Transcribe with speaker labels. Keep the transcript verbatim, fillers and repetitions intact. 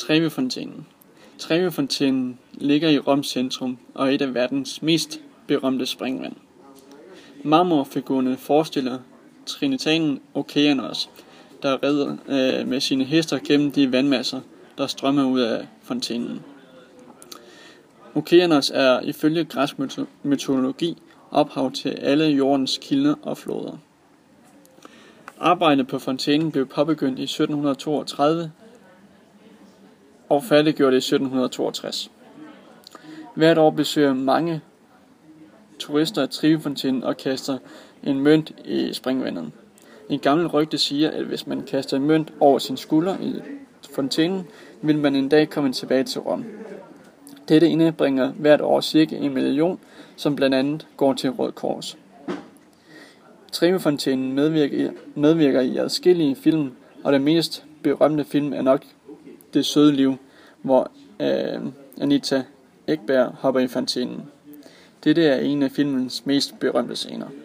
Speaker 1: Trevi-fontænen. Trevi-fontænen ligger i Roms centrum og er et af verdens mest berømte springvand. Marmorfigurerne forestiller trinitanen Okeanos, der rider øh, med sine hester gennem de vandmasser, der strømmer ud af fontænen. Okeanos er ifølge græsk mytologi ophav til alle jordens kilder og floder. Arbejdet på fontænen blev påbegyndt i sytten toogtredive og færdiggjort i sytten toogtres. Hvert år besøger mange turister Trevi-fontænen og kaster en mønt i springvandet. En gammel rygte siger, at hvis man kaster en mønt over sin skulder i fontænen, vil man en dag komme tilbage til Rom. Dette indbringer hvert år cirka en million, som blandt andet går til Røde Kors. Trevi-fontænen medvirker, medvirker i adskillige film, og den mest berømte film er nok Det søde liv, hvor øh, Anita Ekberg hopper i fontænen. Dette er en af filmens mest berømte scener.